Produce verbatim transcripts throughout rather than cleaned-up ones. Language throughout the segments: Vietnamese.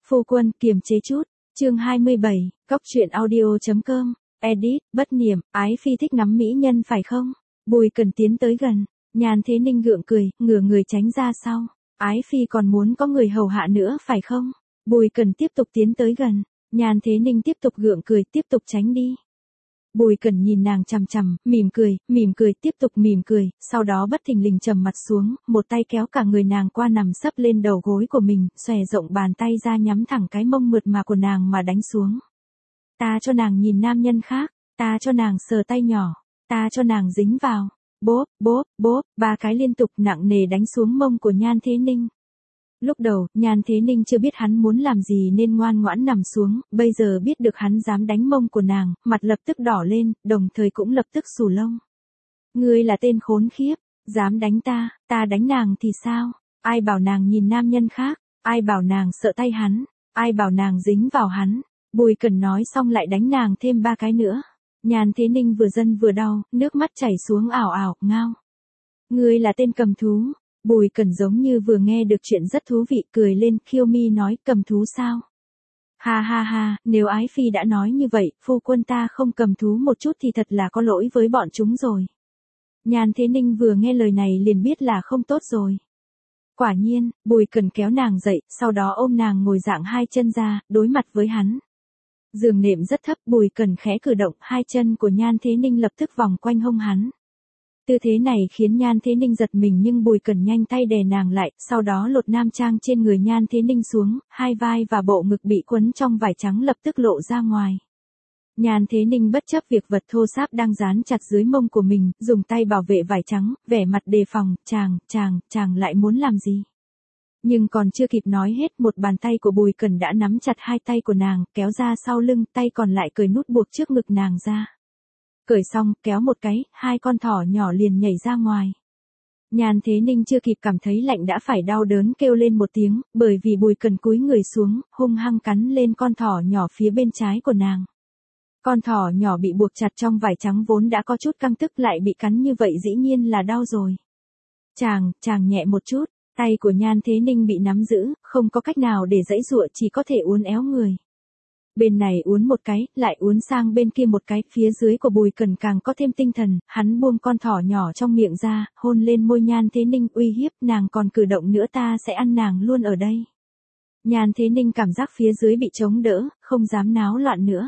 Phu quân, kiềm chế chút. Chương hai mươi bảy, Cóc truyện audio.com, edit, bất niệm, ái phi thích ngắm mỹ nhân phải không? Bùi Cần tiến tới gần, Nhan Thế Ninh gượng cười, ngửa người tránh ra sau. Ái phi còn muốn có người hầu hạ nữa phải không? Bùi Cần tiếp tục tiến tới gần, Nhan Thế Ninh tiếp tục gượng cười, tiếp tục tránh đi. Bùi Cần nhìn nàng chằm chằm, mỉm cười, mỉm cười, tiếp tục mỉm cười, sau đó bất thình lình trầm mặt xuống, một tay kéo cả người nàng qua nằm sấp lên đầu gối của mình, xòe rộng bàn tay ra nhắm thẳng cái mông mượt mà của nàng mà đánh xuống. Ta cho nàng nhìn nam nhân khác, ta cho nàng sờ tay nhỏ, ta cho nàng dính vào. Bốp, bốp, bốp, ba cái liên tục nặng nề đánh xuống mông của Nhan Thế Ninh. Lúc đầu, Nhan Thế Ninh chưa biết hắn muốn làm gì nên ngoan ngoãn nằm xuống, bây giờ biết được hắn dám đánh mông của nàng, mặt lập tức đỏ lên, đồng thời cũng lập tức xù lông. Ngươi là tên khốn khiếp, dám đánh ta, ta đánh nàng thì sao? Ai bảo nàng nhìn nam nhân khác, ai bảo nàng sợ tay hắn, ai bảo nàng dính vào hắn. Bùi Cần nói xong lại đánh nàng thêm ba cái nữa. Nhan Thế Ninh vừa dân vừa đau, nước mắt chảy xuống ảo ảo, ngao. Ngươi là tên cầm thú. Bùi Cần giống như vừa nghe được chuyện rất thú vị, cười lên, khiêu mi nói, cầm thú sao? Ha ha ha, nếu ái phi đã nói như vậy, phu quân ta không cầm thú một chút thì thật là có lỗi với bọn chúng rồi. Nhan Thế Ninh vừa nghe lời này liền biết là không tốt rồi. Quả nhiên, Bùi Cần kéo nàng dậy, sau đó ôm nàng ngồi dạng hai chân ra, đối mặt với hắn. Giường nệm rất thấp, Bùi Cần khẽ cử động, hai chân của Nhan Thế Ninh lập tức vòng quanh hông hắn. Tư thế này khiến Nhan Thế Ninh giật mình nhưng Bùi Cần nhanh tay đè nàng lại, sau đó lột nam trang trên người Nhan Thế Ninh xuống, hai vai và bộ ngực bị quấn trong vải trắng lập tức lộ ra ngoài. Nhan Thế Ninh bất chấp việc vật thô sáp đang dán chặt dưới mông của mình, dùng tay bảo vệ vải trắng, vẻ mặt đề phòng, chàng, chàng, chàng lại muốn làm gì? Nhưng còn chưa kịp nói hết, một bàn tay của Bùi Cần đã nắm chặt hai tay của nàng, kéo ra sau lưng, tay còn lại cởi nút buộc trước ngực nàng ra. Cởi xong, kéo một cái, hai con thỏ nhỏ liền nhảy ra ngoài. Nhan Thế Ninh chưa kịp cảm thấy lạnh đã phải đau đớn kêu lên một tiếng, bởi vì Bùi Cần cúi người xuống, hung hăng cắn lên con thỏ nhỏ phía bên trái của nàng. Con thỏ nhỏ bị buộc chặt trong vải trắng vốn đã có chút căng tức lại bị cắn như vậy dĩ nhiên là đau rồi. Chàng, chàng nhẹ một chút, tay của Nhan Thế Ninh bị nắm giữ, không có cách nào để giãy giụa, chỉ có thể uốn éo người. Bên này uốn một cái, lại uốn sang bên kia một cái, phía dưới của Bùi Cần càng có thêm tinh thần, hắn buông con thỏ nhỏ trong miệng ra, hôn lên môi Nhan Thế Ninh, uy hiếp, nàng còn cử động nữa ta sẽ ăn nàng luôn ở đây. Nhan Thế Ninh cảm giác phía dưới bị chống đỡ, không dám náo loạn nữa.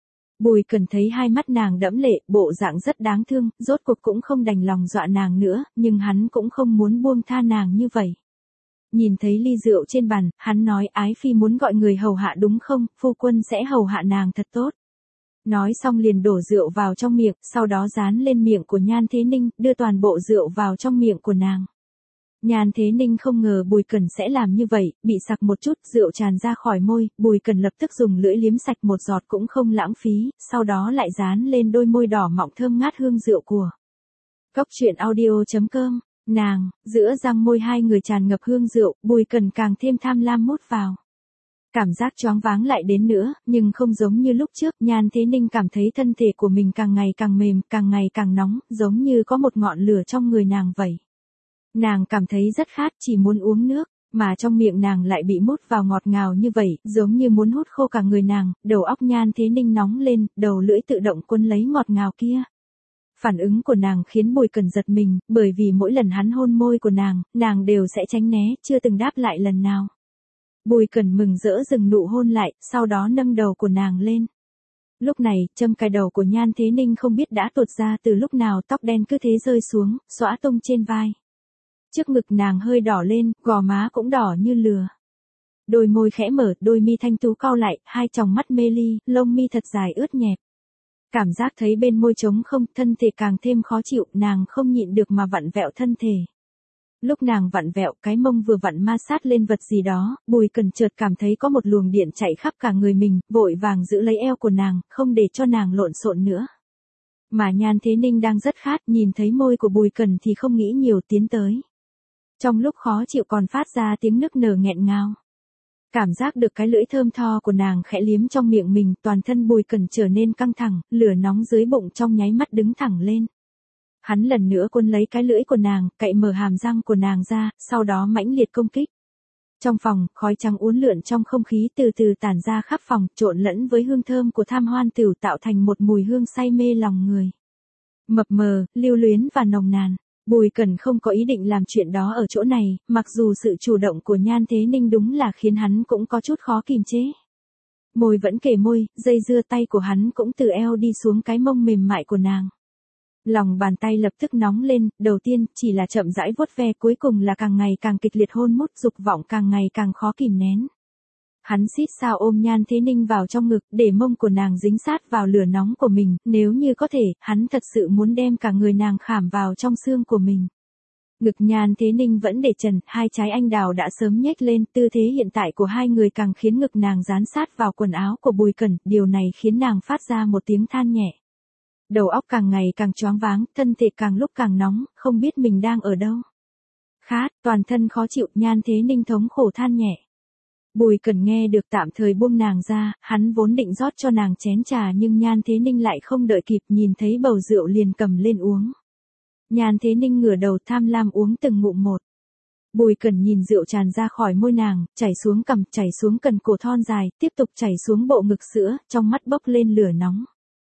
Bùi Cần thấy hai mắt nàng đẫm lệ, bộ dạng rất đáng thương, rốt cuộc cũng không đành lòng dọa nàng nữa, nhưng hắn cũng không muốn buông tha nàng như vậy. Nhìn thấy ly rượu trên bàn, hắn nói ái phi muốn gọi người hầu hạ đúng không, phu quân sẽ hầu hạ nàng thật tốt. Nói xong liền đổ rượu vào trong miệng, sau đó dán lên miệng của Nhan Thế Ninh, đưa toàn bộ rượu vào trong miệng của nàng. Nhan Thế Ninh không ngờ Bùi Cần sẽ làm như vậy, bị sặc một chút, rượu tràn ra khỏi môi, Bùi Cần lập tức dùng lưỡi liếm sạch một giọt cũng không lãng phí, sau đó lại dán lên đôi môi đỏ mọng thơm ngát hương rượu của. Cóc truyện audio.com. Nàng, giữa răng môi hai người tràn ngập hương rượu, Bùi Cần càng thêm tham lam mút vào. Cảm giác choáng váng lại đến nữa, nhưng không giống như lúc trước, Nhan Thế Ninh cảm thấy thân thể của mình càng ngày càng mềm, càng ngày càng nóng, giống như có một ngọn lửa trong người nàng vậy. Nàng cảm thấy rất khát, chỉ muốn uống nước, mà trong miệng nàng lại bị mút vào ngọt ngào như vậy, giống như muốn hút khô cả người nàng, đầu óc Nhan Thế Ninh nóng lên, đầu lưỡi tự động cuốn lấy ngọt ngào kia. Phản ứng của nàng khiến Bùi Cần giật mình, bởi vì mỗi lần hắn hôn môi của nàng, nàng đều sẽ tránh né, chưa từng đáp lại lần nào. Bùi Cần mừng rỡ dừng nụ hôn lại, sau đó nâng đầu của nàng lên. Lúc này, châm cài đầu của Nhan Thế Ninh không biết đã tuột ra từ lúc nào, tóc đen cứ thế rơi xuống, xõa tung trên vai. Trước ngực nàng hơi đỏ lên, gò má cũng đỏ như lửa. Đôi môi khẽ mở, đôi mi thanh tú cau lại, hai tròng mắt mê ly, lông mi thật dài ướt nhẹp. Cảm giác thấy bên môi trống không, thân thể càng thêm khó chịu, nàng không nhịn được mà vặn vẹo thân thể. Lúc nàng vặn vẹo, cái mông vừa vặn ma sát lên vật gì đó, Bùi Cần chợt cảm thấy có một luồng điện chạy khắp cả người mình, vội vàng giữ lấy eo của nàng, không để cho nàng lộn xộn nữa. Mà Nhan Thế Ninh đang rất khát, nhìn thấy môi của Bùi Cần thì không nghĩ nhiều, tiến tới. Trong lúc khó chịu còn phát ra tiếng nức nở nghẹn ngào. Cảm giác được cái lưỡi thơm tho của nàng khẽ liếm trong miệng mình, toàn thân Bùi Cần trở nên căng thẳng, lửa nóng dưới bụng trong nháy mắt đứng thẳng lên. Hắn lần nữa cuốn lấy cái lưỡi của nàng, cạy mở hàm răng của nàng ra, sau đó mãnh liệt công kích. Trong phòng, khói trắng uốn lượn trong không khí từ từ tản ra khắp phòng, trộn lẫn với hương thơm của tham hoan tửu tạo thành một mùi hương say mê lòng người. Mập mờ, lưu luyến và nồng nàn. Bùi Cẩn không có ý định làm chuyện đó ở chỗ này, mặc dù sự chủ động của Nhan Thế Ninh đúng là khiến hắn cũng có chút khó kìm chế. Môi vẫn kề môi, dây dưa tay của hắn cũng từ eo đi xuống cái mông mềm mại của nàng. Lòng bàn tay lập tức nóng lên, đầu tiên chỉ là chậm rãi vuốt ve, cuối cùng là càng ngày càng kịch liệt hôn mút, dục vọng càng ngày càng khó kìm nén. Hắn xít sao ôm Nhan Thế Ninh vào trong ngực, để mông của nàng dính sát vào lửa nóng của mình, nếu như có thể, hắn thật sự muốn đem cả người nàng khảm vào trong xương của mình. Ngực Nhan Thế Ninh vẫn để trần, hai trái anh đào đã sớm nhếch lên, tư thế hiện tại của hai người càng khiến ngực nàng dán sát vào quần áo của Bùi Cẩn, điều này khiến nàng phát ra một tiếng than nhẹ. Đầu óc càng ngày càng choáng váng, thân thể càng lúc càng nóng, không biết mình đang ở đâu. Khát, toàn thân khó chịu, Nhan Thế Ninh thống khổ than nhẹ. Bùi Cẩn nghe được tạm thời buông nàng ra, hắn vốn định rót cho nàng chén trà nhưng Nhan Thế Ninh lại không đợi kịp, nhìn thấy bầu rượu liền cầm lên uống. Nhan Thế Ninh ngửa đầu tham lam uống từng ngụm một. Bùi Cẩn nhìn rượu tràn ra khỏi môi nàng, chảy xuống cằm, chảy xuống cần cổ thon dài, tiếp tục chảy xuống bộ ngực sữa, trong mắt bốc lên lửa nóng.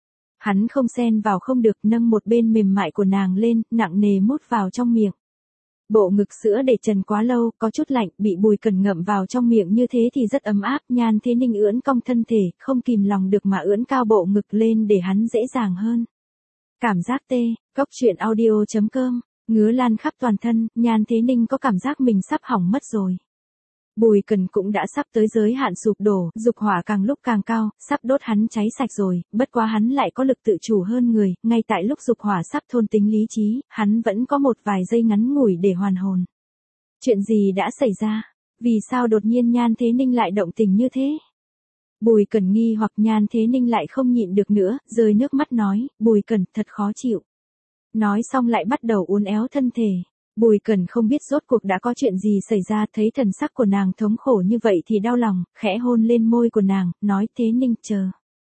Hắn không xen vào không được, nâng một bên mềm mại của nàng lên, nặng nề mút vào trong miệng. Bộ ngực sữa để trần quá lâu, có chút lạnh, bị Bùi Cẩn ngậm vào trong miệng như thế thì rất ấm áp. Nhan Thế Ninh ưỡn cong thân thể, không kìm lòng được mà ưỡn cao bộ ngực lên để hắn dễ dàng hơn. Cảm giác tê, cốc truyện audio chấm com, ngứa lan khắp toàn thân, Nhan Thế Ninh có cảm giác mình sắp hỏng mất rồi. Bùi Cẩn cũng đã sắp tới giới hạn sụp đổ, dục hỏa càng lúc càng cao, sắp đốt hắn cháy sạch rồi, bất quá hắn lại có lực tự chủ hơn người, ngay tại lúc dục hỏa sắp thôn tính lý trí, hắn vẫn có một vài giây ngắn ngủi để hoàn hồn. Chuyện gì đã xảy ra? Vì sao đột nhiên Nhan Thế Ninh lại động tình như thế? Bùi Cẩn nghi hoặc, Nhan Thế Ninh lại không nhịn được nữa, rơi nước mắt nói, Bùi Cẩn thật khó chịu. Nói xong lại bắt đầu uốn éo thân thể. Bùi Cẩn không biết rốt cuộc đã có chuyện gì xảy ra, thấy thần sắc của nàng thống khổ như vậy thì đau lòng, khẽ hôn lên môi của nàng, nói Thế Ninh chờ.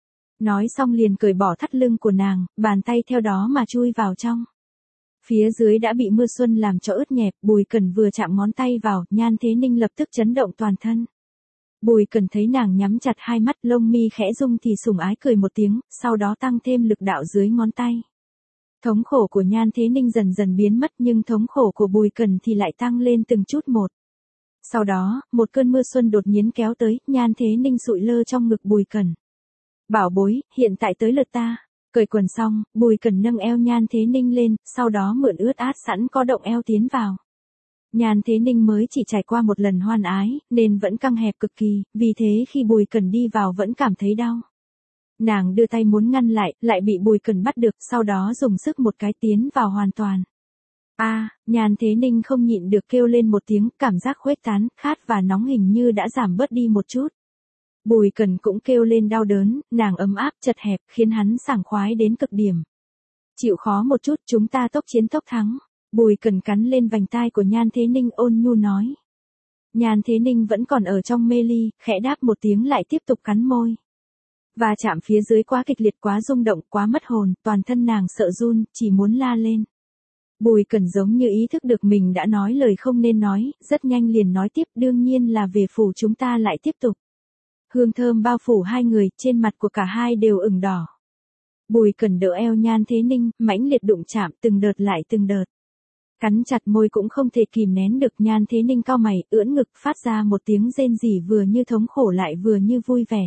Nói xong liền cởi bỏ thắt lưng của nàng, bàn tay theo đó mà chui vào trong. Phía dưới đã bị mưa xuân làm cho ướt nhẹp, Bùi Cẩn vừa chạm ngón tay vào, Nhan Thế Ninh lập tức chấn động toàn thân. Bùi Cẩn thấy nàng nhắm chặt hai mắt, lông mi khẽ rung thì sủng ái cười một tiếng, sau đó tăng thêm lực đạo dưới ngón tay. Thống khổ của Nhan Thế Ninh dần dần biến mất nhưng thống khổ của Bùi Cẩn thì lại tăng lên từng chút một. Sau đó, một cơn mưa xuân đột nhiên kéo tới, Nhan Thế Ninh sụi lơ trong ngực Bùi Cẩn. Bảo bối, hiện tại tới lượt ta. Cởi quần xong, Bùi Cẩn nâng eo Nhan Thế Ninh lên, sau đó mượn ướt át sẵn có động eo tiến vào. Nhan Thế Ninh mới chỉ trải qua một lần hoan ái, nên vẫn căng hẹp cực kỳ, vì thế khi Bùi Cẩn đi vào vẫn cảm thấy đau. Nàng đưa tay muốn ngăn lại, lại bị Bùi Cẩn bắt được, sau đó dùng sức một cái tiến vào hoàn toàn. A, à, Nhan Thế Ninh không nhịn được kêu lên một tiếng, cảm giác khuếch tán, khát và nóng hình như đã giảm bớt đi một chút. Bùi Cẩn cũng kêu lên đau đớn, nàng ấm áp chật hẹp, khiến hắn sảng khoái đến cực điểm. Chịu khó một chút, chúng ta tốc chiến tốc thắng. Bùi Cẩn cắn lên vành tai của Nhan Thế Ninh ôn nhu nói. Nhan Thế Ninh vẫn còn ở trong mê ly, khẽ đáp một tiếng lại tiếp tục cắn môi. Và chạm phía dưới quá kịch liệt, quá rung động, quá mất hồn, toàn thân nàng sợ run, chỉ muốn la lên. Bùi Cẩn giống như ý thức được mình đã nói lời không nên nói, rất nhanh liền nói tiếp, đương nhiên là về phủ chúng ta lại tiếp tục. Hương thơm bao phủ hai người, trên mặt của cả hai đều ửng đỏ. Bùi Cẩn đỡ eo Nhan Thế Ninh, mãnh liệt đụng chạm từng đợt lại từng đợt. Cắn chặt môi cũng không thể kìm nén được, Nhan Thế Ninh cau mày, ưỡn ngực phát ra một tiếng rên rỉ vừa như thống khổ lại vừa như vui vẻ.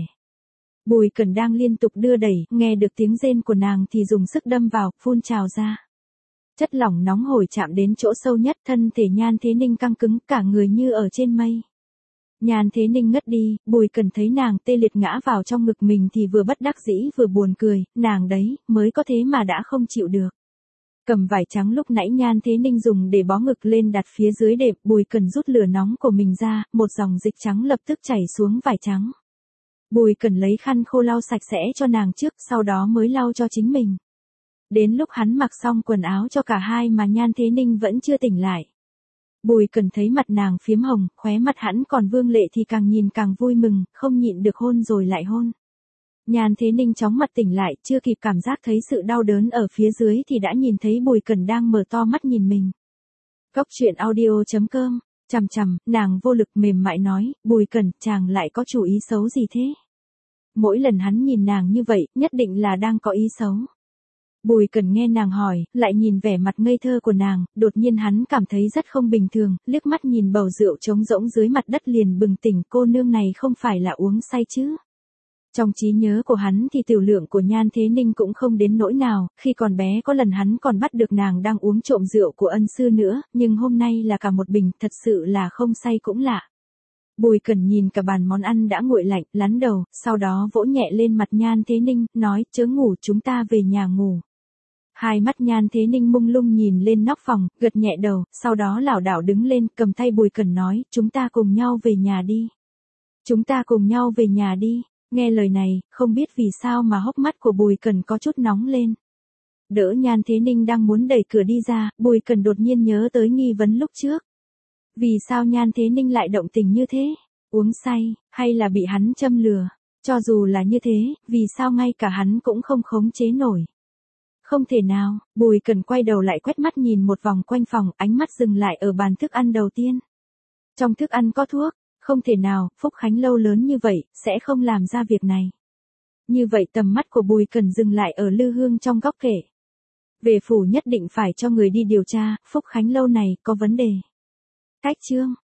Bùi Cẩn đang liên tục đưa đẩy, nghe được tiếng rên của nàng thì dùng sức đâm vào, phun trào ra. Chất lỏng nóng hổi chạm đến chỗ sâu nhất, thân thể Nhan Thế Ninh căng cứng, cả người như ở trên mây. Nhan Thế Ninh ngất đi, Bùi Cẩn thấy nàng tê liệt ngã vào trong ngực mình thì vừa bất đắc dĩ vừa buồn cười, nàng đấy, mới có thế mà đã không chịu được. Cầm vải trắng lúc nãy Nhan Thế Ninh dùng để bó ngực lên đặt phía dưới đệm, Bùi Cẩn rút lửa nóng của mình ra, một dòng dịch trắng lập tức chảy xuống vải trắng. Bùi Cẩn lấy khăn khô lau sạch sẽ cho nàng trước, sau đó mới lau cho chính mình. Đến lúc hắn mặc xong quần áo cho cả hai mà Nhan Thế Ninh vẫn chưa tỉnh lại. Bùi Cẩn thấy mặt nàng phiếm hồng, khóe mặt hắn còn vương lệ thì càng nhìn càng vui mừng, không nhịn được hôn rồi lại hôn. Nhan Thế Ninh chóng mặt tỉnh lại, chưa kịp cảm giác thấy sự đau đớn ở phía dưới thì đã nhìn thấy Bùi Cẩn đang mở to mắt nhìn mình. Cốc truyện audio chấm com Chằm chằm, nàng vô lực mềm mại nói, Bùi Cần, chàng lại có chủ ý xấu gì thế? Mỗi lần hắn nhìn nàng như vậy, nhất định là đang có ý xấu. Bùi Cần nghe nàng hỏi, lại nhìn vẻ mặt ngây thơ của nàng, đột nhiên hắn cảm thấy rất không bình thường, liếc mắt nhìn bầu rượu trống rỗng dưới mặt đất liền bừng tỉnh, cô nương này không phải là uống say chứ? Trong trí nhớ của hắn thì tiểu lượng của Nhan Thế Ninh cũng không đến nỗi nào, khi còn bé có lần hắn còn bắt được nàng đang uống trộm rượu của ân sư nữa, nhưng hôm nay là cả một bình, thật sự là không say cũng lạ. Bùi Cần nhìn cả bàn món ăn đã nguội lạnh, lắn đầu, sau đó vỗ nhẹ lên mặt Nhan Thế Ninh, nói, chớ ngủ, chúng ta về nhà ngủ. Hai mắt Nhan Thế Ninh mông lung nhìn lên nóc phòng, gật nhẹ đầu, sau đó lảo đảo đứng lên, cầm tay Bùi Cần nói, chúng ta cùng nhau về nhà đi. Chúng ta cùng nhau về nhà đi. Nghe lời này, không biết vì sao mà hốc mắt của Bùi Cần có chút nóng lên. Đỡ Nhan Thế Ninh đang muốn đẩy cửa đi ra, Bùi Cần đột nhiên nhớ tới nghi vấn lúc trước. Vì sao Nhan Thế Ninh lại động tình như thế? Uống say, hay là bị hắn châm lừa? Cho dù là như thế, vì sao ngay cả hắn cũng không khống chế nổi? Không thể nào, Bùi Cần quay đầu lại quét mắt nhìn một vòng quanh phòng, ánh mắt dừng lại ở bàn thức ăn đầu tiên. Trong thức ăn có thuốc. Không thể nào, Phúc Khánh lâu lớn như vậy, sẽ không làm ra việc này. Như vậy tầm mắt của Bùi Cần dừng lại ở lư hương trong góc kệ. Về phủ nhất định phải cho người đi điều tra, Phúc Khánh lâu này có vấn đề. Cách chương.